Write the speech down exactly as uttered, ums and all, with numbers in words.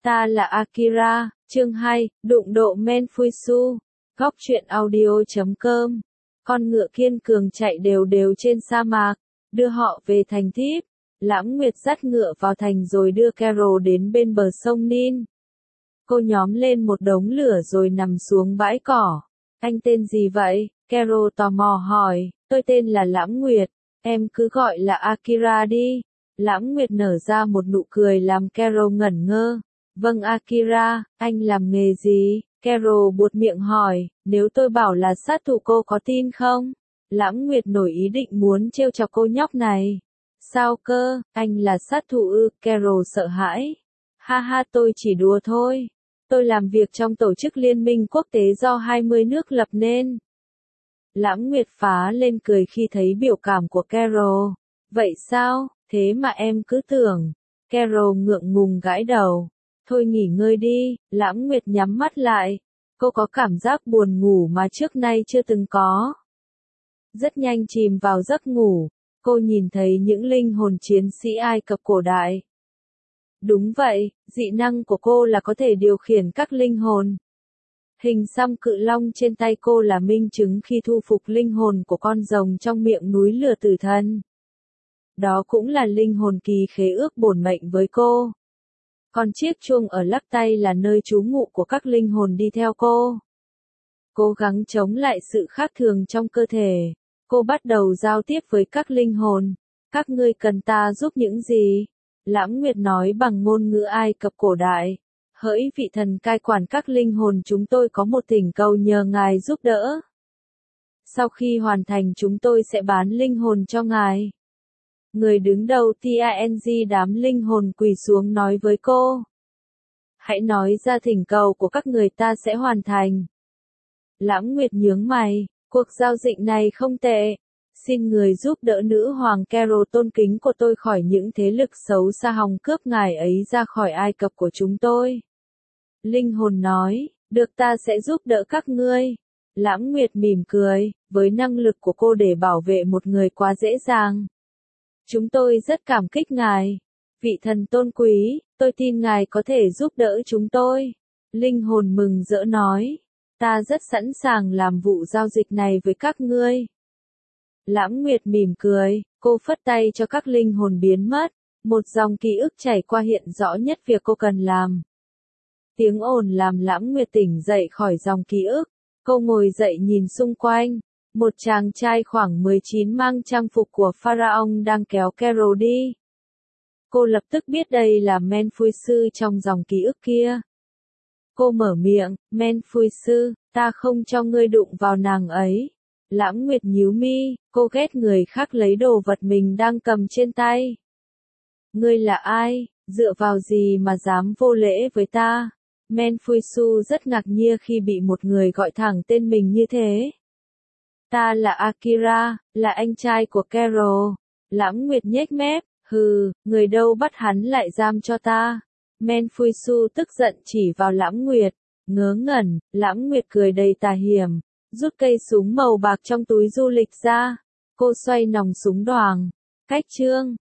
Ta là Akira, chương hai, đụng độ Menfuisu, góc truyện audio.com. Con ngựa kiên cường chạy đều đều trên sa mạc, đưa họ về thành Thiếp. Lãng Nguyệt dắt ngựa vào thành rồi đưa Carol đến bên bờ sông Nin. Cô nhóm lên một đống lửa rồi nằm xuống bãi cỏ. Anh tên gì vậy? Carol tò mò hỏi. Tôi tên là Lãng Nguyệt, em cứ gọi là Akira đi. Lãng Nguyệt nở ra một nụ cười làm Carol ngẩn ngơ. Vâng Akira, anh làm nghề gì? Carol buột miệng hỏi, nếu tôi bảo là sát thủ cô có tin không? Lãng Nguyệt nổi ý định muốn trêu chọc cô nhóc này. Sao cơ, anh là sát thủ ư? Carol sợ hãi. Ha ha, tôi chỉ đùa thôi. Tôi làm việc trong tổ chức liên minh quốc tế do hai mươi nước lập nên. Lãng Nguyệt phá lên cười khi thấy biểu cảm của Carol. Vậy sao, thế mà em cứ tưởng. Carol ngượng ngùng gãi đầu. Thôi nghỉ ngơi đi, Lãng Nguyệt nhắm mắt lại. Cô có cảm giác buồn ngủ mà trước nay chưa từng có. Rất nhanh chìm vào giấc ngủ, cô nhìn thấy những linh hồn chiến sĩ Ai Cập cổ đại. Đúng vậy, dị năng của cô là có thể điều khiển các linh hồn. Hình xăm cự long trên tay cô là minh chứng khi thu phục linh hồn của con rồng trong miệng núi lửa tử thần. Đó cũng là linh hồn kỳ khế ước bổn mệnh với cô. Còn chiếc chuông ở lắc tay là nơi trú ngụ của các linh hồn đi theo cô. Cố gắng chống lại sự khác thường trong cơ thể, cô bắt đầu giao tiếp với các linh hồn. Các ngươi cần ta giúp những gì? Lãng Nguyệt nói bằng ngôn ngữ Ai Cập cổ đại. Hỡi vị thần cai quản các linh hồn, chúng tôi có một thỉnh cầu nhờ ngài giúp đỡ. Sau khi hoàn thành chúng tôi sẽ bán linh hồn cho ngài. Người đứng đầu Tang đám linh hồn quỳ xuống nói với cô. Hãy nói ra thỉnh cầu của các người, ta sẽ hoàn thành. Lãng Nguyệt nhướng mày, cuộc giao dịch này không tệ. Xin người giúp đỡ nữ hoàng Carol tôn kính của tôi khỏi những thế lực xấu xa hòng cướp ngài ấy ra khỏi Ai Cập của chúng tôi. Linh hồn nói, được, ta sẽ giúp đỡ các ngươi. Lãng Nguyệt mỉm cười, với năng lực của cô để bảo vệ một người quá dễ dàng. Chúng tôi rất cảm kích ngài. Vị thần tôn quý, tôi tin ngài có thể giúp đỡ chúng tôi. Linh hồn mừng rỡ nói, ta rất sẵn sàng làm vụ giao dịch này với các ngươi. Lãng Nguyệt mỉm cười, cô phất tay cho các linh hồn biến mất. Một dòng ký ức chảy qua hiện rõ nhất việc cô cần làm. Tiếng ồn làm Lãng Nguyệt tỉnh dậy khỏi dòng ký ức. Cô ngồi dậy nhìn xung quanh. Một chàng trai khoảng mười chín mang trang phục của Pharaoh đang kéo Carol đi. Cô lập tức biết đây là Menfuisu trong dòng ký ức kia. Cô mở miệng, Menfuisu, ta không cho ngươi đụng vào nàng ấy. Lãng Nguyệt nhíu mi, cô ghét người khác lấy đồ vật mình đang cầm trên tay. Ngươi là ai, dựa vào gì mà dám vô lễ với ta? Menfuisu rất ngạc nhiên khi bị một người gọi thẳng tên mình như thế. Ta là Akira, là anh trai của Carol. Lãng Nguyệt nhếch mép, hừ, người đâu bắt hắn lại giam cho ta. Menfuisu tức giận chỉ vào Lãng Nguyệt. Ngớ ngẩn, Lãng Nguyệt cười đầy tà hiểm, rút cây súng màu bạc trong túi du lịch ra. Cô xoay nòng súng đoàng. Cách chương